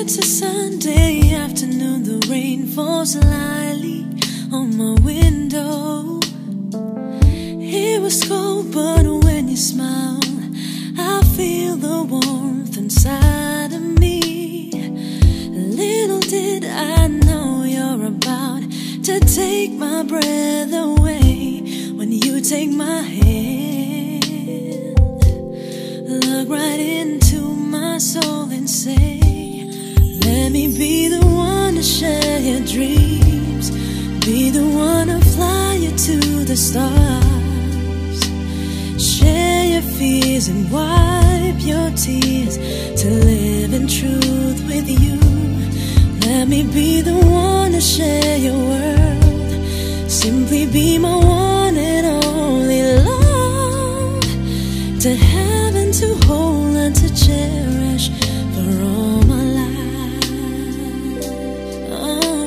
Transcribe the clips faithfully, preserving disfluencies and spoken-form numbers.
It's a Sunday afternoon, the rain falls lightly on my window. It was cold, but when you smile, I feel the warmth inside of me. Little did I know you're about to take my breath away when you take my hand. Look right into my soul and say, let me be the one to share your dreams, be the one to fly you to the stars, share your fears and wipe your tears, to live in truth with you. Let me be the one to share your world, simply be my one and only love, to have and to hold and to cherish for all my life. Oh,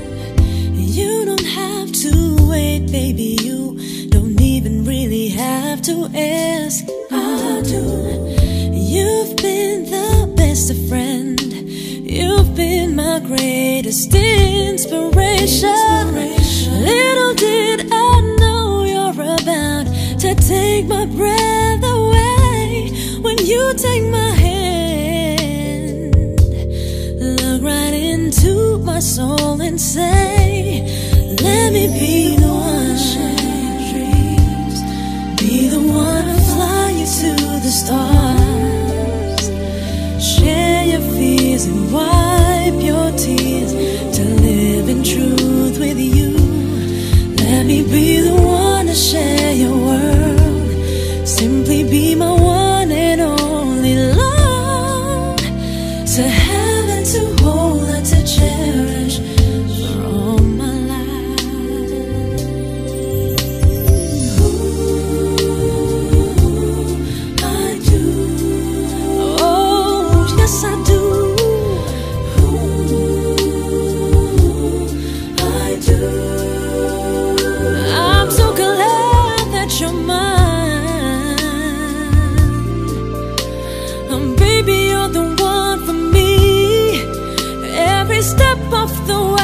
you don't have to wait, baby, you don't even really have to ask. I do. You've been the best of friend, you've been my greatest inspiration. inspiration. Little did I know you're about to take my breath away when you take my hand. Look right into my soul and say, let me be the one to share your dreams, be the one to fly you to the stars, share your fears and wipe your tears, to live in truth with you. Let me be the one to share your world, simply be my one and only love, to have and to hold and to cherish for all my life. Ooh, I do. Oh, yes I do. Ooh, I do. I'm so glad that you're mine. Um, baby, you're the one for me. Every step of the way